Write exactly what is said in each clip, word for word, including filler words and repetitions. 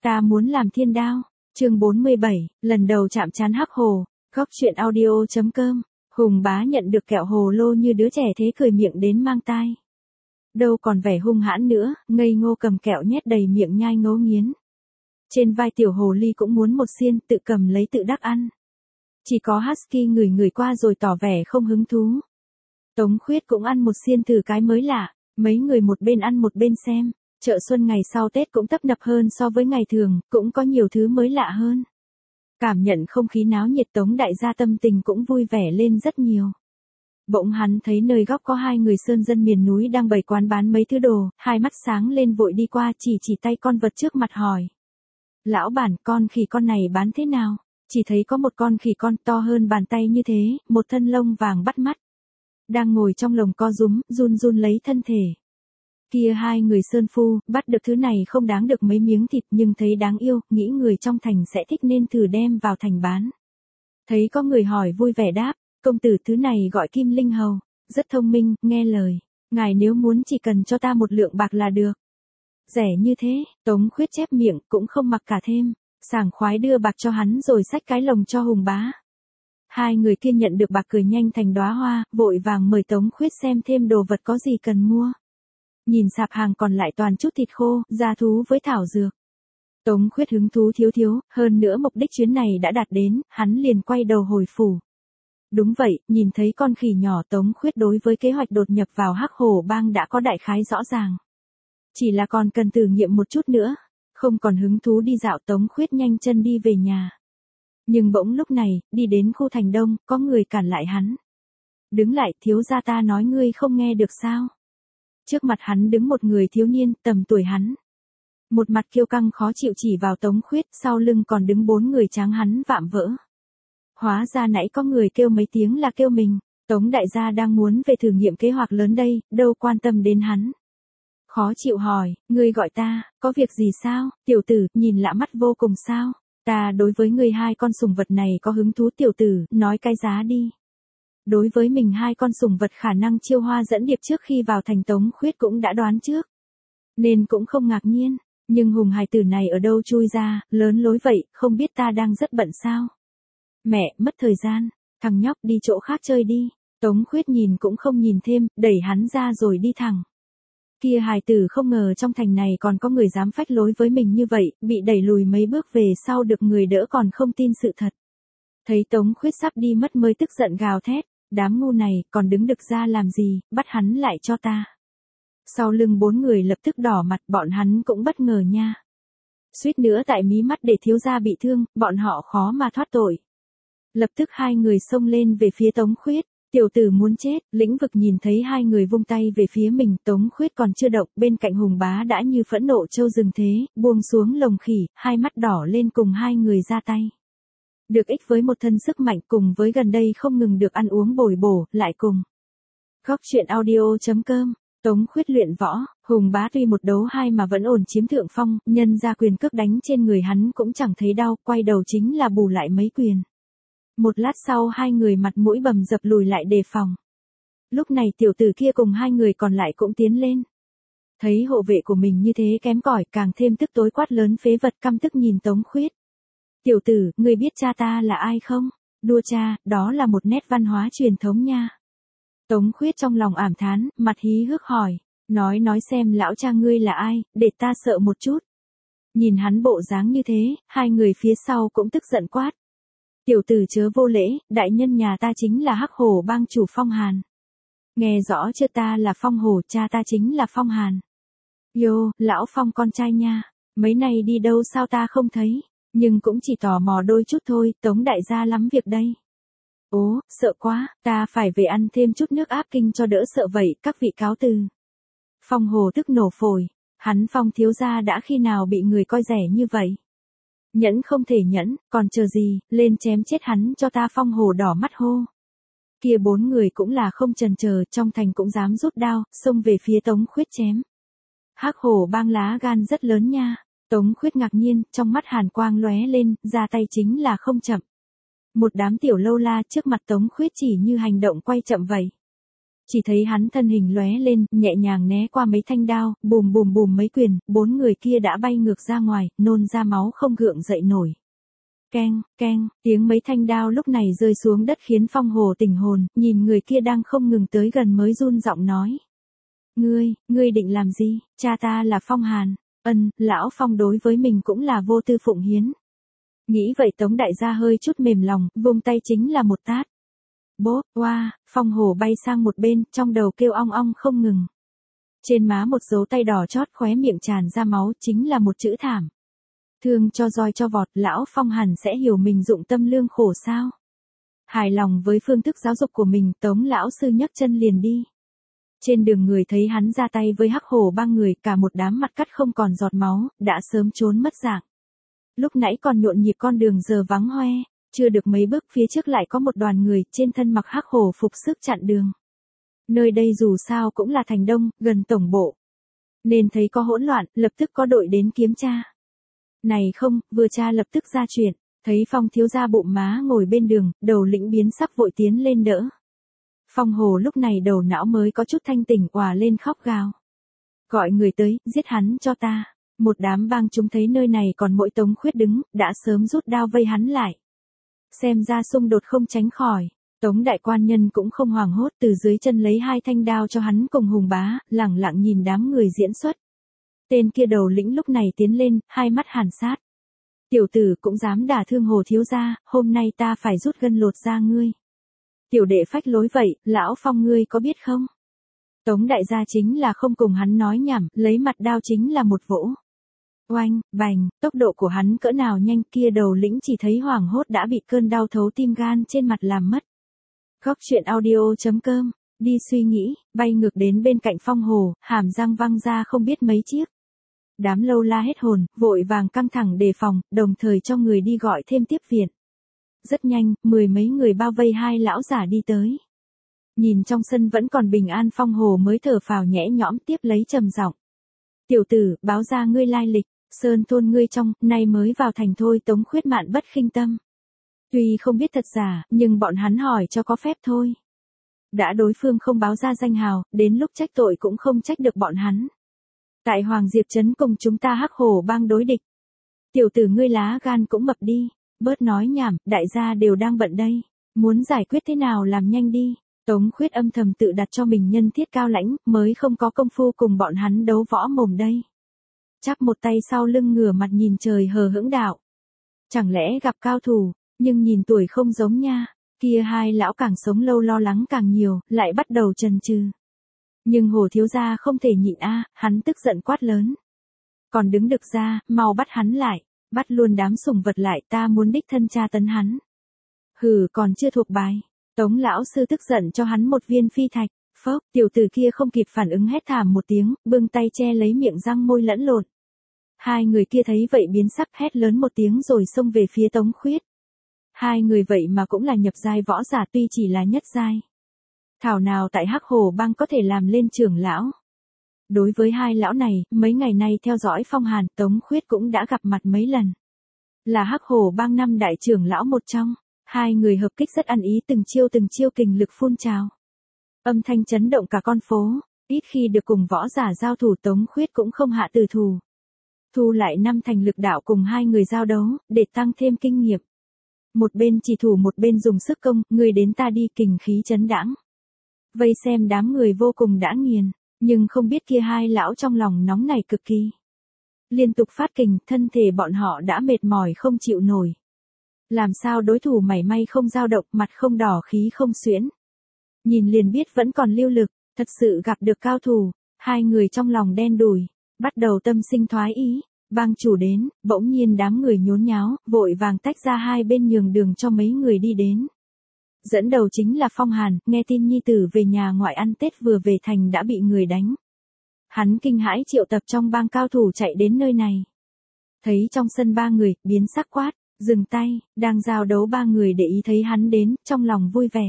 Ta muốn làm thiên đao. Chương bốn mươi bảy, lần đầu chạm trán hắc hồ. Góc truyện audio chấm com. Hùng bá nhận được kẹo hồ lô như đứa trẻ thế cười miệng đến mang tai. Đâu còn vẻ hung hãn nữa, ngây ngô cầm kẹo nhét đầy miệng nhai ngấu nghiến. Trên vai tiểu hồ ly cũng muốn một xiên, tự cầm lấy tự đắc ăn. Chỉ có Husky ngửi ngửi qua rồi tỏ vẻ không hứng thú. Tống Khuyết cũng ăn một xiên thử cái mới lạ, mấy người một bên ăn một bên xem. Chợ xuân ngày sau Tết cũng tấp nập hơn so với ngày thường, cũng có nhiều thứ mới lạ hơn. Cảm nhận không khí náo nhiệt, Tống đại gia tâm tình cũng vui vẻ lên rất nhiều. Bỗng hắn thấy nơi góc có hai người sơn dân miền núi đang bày quán bán mấy thứ đồ, hai mắt sáng lên vội đi qua chỉ chỉ tay con vật trước mặt hỏi. Lão bản, con khỉ con này bán thế nào? Chỉ thấy có một con khỉ con to hơn bàn tay như thế, một thân lông vàng bắt mắt. Đang ngồi trong lồng co rúm, run run lấy thân thể. Kia hai người sơn phu, bắt được thứ này không đáng được mấy miếng thịt nhưng thấy đáng yêu, nghĩ người trong thành sẽ thích nên thử đem vào thành bán. Thấy có người hỏi vui vẻ đáp, công tử thứ này gọi Kim Linh Hầu, rất thông minh, nghe lời. Ngài nếu muốn chỉ cần cho ta một lượng bạc là được. Rẻ như thế, Tống Khuyết chép miệng, cũng không mặc cả thêm, sảng khoái đưa bạc cho hắn rồi xách cái lồng cho Hùng bá. Hai người kia nhận được bạc cười nhanh thành đóa hoa, vội vàng mời Tống Khuyết xem thêm đồ vật có gì cần mua. Nhìn sạp hàng còn lại toàn chút thịt khô, gia thú với thảo dược. Tống Khuyết hứng thú thiếu thiếu, hơn nữa mục đích chuyến này đã đạt đến, hắn liền quay đầu hồi phủ. Đúng vậy, nhìn thấy con khỉ nhỏ, Tống Khuyết đối với kế hoạch đột nhập vào Hắc Hổ Bang đã có đại khái rõ ràng. Chỉ là còn cần thử nghiệm một chút nữa, không còn hứng thú đi dạo, Tống Khuyết nhanh chân đi về nhà. Nhưng bỗng lúc này, đi đến khu thành đông, có người cản lại hắn. Đứng lại, thiếu gia ta nói ngươi không nghe được sao? Trước mặt hắn đứng một người thiếu niên, tầm tuổi hắn. Một mặt kiêu căng khó chịu chỉ vào Tống Khuyết, sau lưng còn đứng bốn người tráng hắn vạm vỡ. Hóa ra nãy có người kêu mấy tiếng là kêu mình, Tống đại gia đang muốn về thử nghiệm kế hoạch lớn đây, đâu quan tâm đến hắn. Khó chịu hỏi, ngươi gọi ta, có việc gì sao, tiểu tử, nhìn lạ mắt vô cùng sao, ta đối với ngươi hai con sùng vật này có hứng thú, tiểu tử, nói cái giá đi. Đối với mình hai con sùng vật khả năng chiêu hoa dẫn điệp trước khi vào thành, Tống Khuyết cũng đã đoán trước. Nên cũng không ngạc nhiên, nhưng hùng hài tử này ở đâu chui ra, lớn lối vậy, không biết ta đang rất bận sao. Mẹ, mất thời gian, thằng nhóc đi chỗ khác chơi đi. Tống Khuyết nhìn cũng không nhìn thêm, đẩy hắn ra rồi đi thẳng. Kia hài tử không ngờ trong thành này còn có người dám phách lối với mình như vậy, bị đẩy lùi mấy bước về sau được người đỡ còn không tin sự thật. Thấy Tống Khuyết sắp đi mất mới tức giận gào thét, đám ngu này còn đứng đực ra làm gì, bắt hắn lại cho ta. Sau lưng bốn người lập tức đỏ mặt, bọn hắn cũng bất ngờ nha. Suýt nữa tại mí mắt để thiếu gia bị thương, bọn họ khó mà thoát tội. Lập tức hai người xông lên về phía Tống Khuyết, tiểu tử muốn chết, Lĩnh Vực nhìn thấy hai người vung tay về phía mình, Tống Khuyết còn chưa động, bên cạnh Hùng bá đã như phẫn nộ trâu rừng thế, buông xuống lồng khỉ, hai mắt đỏ lên cùng hai người ra tay. Được ích với một thân sức mạnh cùng với gần đây không ngừng được ăn uống bồi bổ, lại cùng. Góc truyện audio chấm com. Tống Khuyết luyện võ, Hùng bá tuy một đấu hai mà vẫn ổn chiếm thượng phong, nhân ra quyền cước đánh trên người hắn cũng chẳng thấy đau, quay đầu chính là bù lại mấy quyền. Một lát sau hai người mặt mũi bầm dập lùi lại đề phòng. Lúc này tiểu tử kia cùng hai người còn lại cũng tiến lên. Thấy hộ vệ của mình như thế kém cỏi, càng thêm tức tối quát lớn, phế vật, căm tức nhìn Tống Khuyết. Tiểu tử, ngươi biết cha ta là ai không? Đua cha, đó là một nét văn hóa truyền thống nha. Tống Khuyết trong lòng ảm thán, mặt hí hước hỏi, nói nói xem lão cha ngươi là ai, để ta sợ một chút. Nhìn hắn bộ dáng như thế, hai người phía sau cũng tức giận quát. Tiểu tử chớ vô lễ, đại nhân nhà ta chính là Hắc Hổ Bang chủ Phong Hàn. Nghe rõ chưa, ta là Phong Hổ, cha ta chính là Phong Hàn. Yo, lão Phong con trai nha, mấy này đi đâu sao ta không thấy, nhưng cũng chỉ tò mò đôi chút thôi, Tống đại gia lắm việc đây. Ố, sợ quá, ta phải về ăn thêm chút nước áp kinh cho đỡ sợ vậy, các vị cáo từ. Phong Hồ tức nổ phổi, hắn Phong thiếu gia đã khi nào bị người coi rẻ như vậy? Nhẫn không thể nhẫn, còn chờ gì, lên chém chết hắn cho ta, Phong Hồ đỏ mắt hô. Kia bốn người cũng là không chần chờ, trong thành cũng dám rút đao, xông về phía Tống Khuyết chém. Hắc Hổ Bang lá gan rất lớn nha. Tống Khuyết ngạc nhiên, trong mắt hàn quang lóe lên, ra tay chính là không chậm. Một đám tiểu lâu la trước mặt Tống Khuyết chỉ như hành động quay chậm vậy. chỉ thấy hắn thân hình lóe lên, nhẹ nhàng né qua mấy thanh đao, bùm bùm bùm mấy quyền, bốn người kia đã bay ngược ra ngoài, nôn ra máu không gượng dậy nổi. Keng, keng, tiếng mấy thanh đao lúc này rơi xuống đất khiến Phong Hồ tỉnh hồn, nhìn người kia đang không ngừng tới gần mới run giọng nói. Ngươi, ngươi định làm gì, cha ta là Phong Hàn, ân, lão Phong đối với mình cũng là vô tư phụng hiến. Nghĩ vậy Tống đại gia hơi chút mềm lòng, vung tay chính là một tát. Bốp, oa, Phong Hồ bay sang một bên, trong đầu kêu ong ong không ngừng. Trên má một dấu tay đỏ chót, khóe miệng tràn ra máu, chính là một chữ thảm. Thương cho roi cho vọt, lão Phong hẳn sẽ hiểu mình dụng tâm lương khổ sao. Hài lòng với phương thức giáo dục của mình, Tống lão sư nhấc chân liền đi. Trên đường người thấy hắn ra tay với Hắc Hổ ba người, cả một đám mặt cắt không còn giọt máu, đã sớm trốn mất dạng. Lúc nãy còn nhộn nhịp con đường giờ vắng hoe, chưa được mấy bước phía trước lại có một đoàn người trên thân mặc Hắc Hổ phục sức chặn đường. Nơi đây dù sao cũng là thành đông, gần tổng bộ. Nên thấy có hỗn loạn, lập tức có đội đến kiểm tra. Này không, vừa tra lập tức ra chuyện, thấy Phong thiếu gia bụng má ngồi bên đường, đầu lĩnh biến sắc vội tiến lên đỡ. Phong Hồ lúc này đầu não mới có chút thanh tỉnh, òa lên khóc gào. Gọi người tới, giết hắn cho ta. Một đám bang chúng thấy nơi này còn mỗi Tống Khuyết đứng, đã sớm rút đao vây hắn lại. Xem ra xung đột không tránh khỏi. Tống đại quan nhân cũng không hoảng hốt, từ dưới chân lấy hai thanh đao cho hắn cùng Hùng Bá, lẳng lặng nhìn đám người diễn xuất. Tên kia đầu lĩnh lúc này tiến lên, hai mắt hàn sát. Tiểu tử cũng dám đả thương Hồ thiếu gia, hôm nay ta phải rút gân lột da ngươi. Tiểu đệ phách lối vậy, lão Phong ngươi có biết không? Tống đại gia chính là không cùng hắn nói nhảm, lấy mặt đao chính là một vỗ. Oanh, bành, tốc độ của hắn cỡ nào nhanh, kia đầu lĩnh chỉ thấy hoảng hốt đã bị cơn đau thấu tim gan trên mặt làm mất. Góc truyện audio chấm com, đi suy nghĩ, bay ngược đến bên cạnh Phong Hồ, hàm răng văng ra không biết mấy chiếc. Đám lâu la hết hồn, vội vàng căng thẳng đề phòng, đồng thời cho người đi gọi thêm tiếp viện. Rất nhanh, mười mấy người bao vây hai lão giả đi tới. Nhìn trong sân vẫn còn bình an, Phong Hồ mới thở phào nhẽ nhõm, tiếp lấy trầm giọng. Tiểu tử, báo ra ngươi lai lịch, sơn thôn ngươi trong, nay mới vào thành thôi. Tống Khuyết mạn bất khinh tâm. Tuy không biết thật giả, nhưng bọn hắn hỏi cho có phép thôi. Đã đối phương không báo ra danh hào, đến lúc trách tội cũng không trách được bọn hắn. Tại Hoàng Diệp Trấn cùng chúng ta Hắc Hổ bang đối địch. Tiểu tử ngươi lá gan cũng mập đi, bớt nói nhảm, đại gia đều đang bận đây. Muốn giải quyết thế nào làm nhanh đi. Tống Khuyết âm thầm tự đặt cho mình nhân thiết cao lãnh, mới không có công phu cùng bọn hắn đấu võ mồm đây. Chắp một tay sau lưng ngửa mặt nhìn trời hờ hững đạo. Chẳng lẽ gặp cao thủ, nhưng nhìn tuổi không giống nha. Kia hai lão càng sống lâu lo lắng càng nhiều, lại bắt đầu chần chừ. Nhưng Hồ thiếu gia không thể nhịn a, hắn tức giận quát lớn. Còn đứng được ra, mau bắt hắn lại, bắt luôn đám sủng vật lại, ta muốn đích thân tra tấn hắn. Hừ, còn chưa thuộc bài. Tống lão sư tức giận cho hắn một viên phi thạch, phốc, tiểu tử kia không kịp phản ứng hét thảm một tiếng, bưng tay che lấy miệng răng môi lẫn lộn. Hai người kia thấy vậy biến sắc, hét lớn một tiếng rồi xông về phía Tống Khuyết. Hai người vậy mà cũng là nhập giai võ giả, tuy chỉ là nhất giai. Thảo nào tại Hắc Hổ bang có thể làm lên trưởng lão. Đối với hai lão này, mấy ngày nay theo dõi Phong Hàn, Tống Khuyết cũng đã gặp mặt mấy lần. Là Hắc Hổ bang năm đại trưởng lão một trong, hai người hợp kích rất ăn ý, từng chiêu từng chiêu kình lực phun trào. Âm thanh chấn động cả con phố, ít khi được cùng võ giả giao thủ, Tống Khuyết cũng không hạ từ thủ. Thu lại năm thành lực đạo cùng hai người giao đấu, để tăng thêm kinh nghiệm. Một bên chỉ thủ một bên dùng sức công, người đến ta đi, kình khí chấn đãng. Vây xem đám người vô cùng đã nghiền, nhưng không biết kia hai lão trong lòng nóng nảy cực kỳ. Liên tục phát kình, thân thể bọn họ đã mệt mỏi không chịu nổi. Làm sao đối thủ mảy may không dao động, mặt không đỏ khí không xuyễn. Nhìn liền biết vẫn còn lưu lực, thật sự gặp được cao thủ, hai người trong lòng đen đủi, bắt đầu tâm sinh thoái ý. Bang chủ đến, bỗng nhiên đám người nhốn nháo, vội vàng tách ra hai bên nhường đường cho mấy người đi đến. Dẫn đầu chính là Phong Hàn, nghe tin nhi tử về nhà ngoại ăn Tết vừa về thành đã bị người đánh. Hắn kinh hãi triệu tập trong bang cao thủ chạy đến nơi này. Thấy trong sân ba người, biến sắc quát, dừng tay, đang giao đấu ba người để ý thấy hắn đến, trong lòng vui vẻ.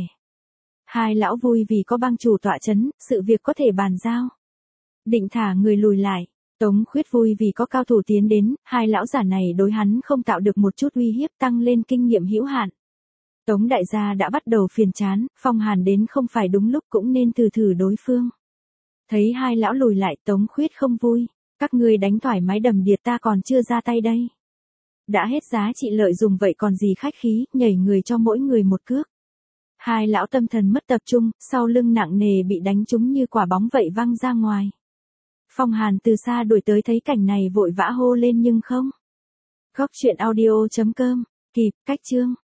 Hai lão vui vì có bang chủ tọa chấn, sự việc có thể bàn giao. Định thả người lùi lại. Tống Khuyết vui vì có cao thủ tiến đến, hai lão giả này đối hắn không tạo được một chút uy hiếp, tăng lên kinh nghiệm hữu hạn. Tống đại gia đã bắt đầu phiền chán, Phong Hàn đến không phải đúng lúc cũng nên từ thử đối phương. Thấy hai lão lùi lại, Tống Khuyết không vui. Các ngươi đánh thoải mái đầm đìa, ta còn chưa ra tay đây. Đã hết giá trị lợi dùng vậy còn gì khách khí, nhảy người cho mỗi người một cước. Hai lão tâm thần mất tập trung, sau lưng nặng nề bị đánh trúng như quả bóng vậy văng ra ngoài. Phong Hàn từ xa đuổi tới thấy cảnh này vội vã hô lên nhưng không. Góc truyện audio chấm com, kịp, cách chương.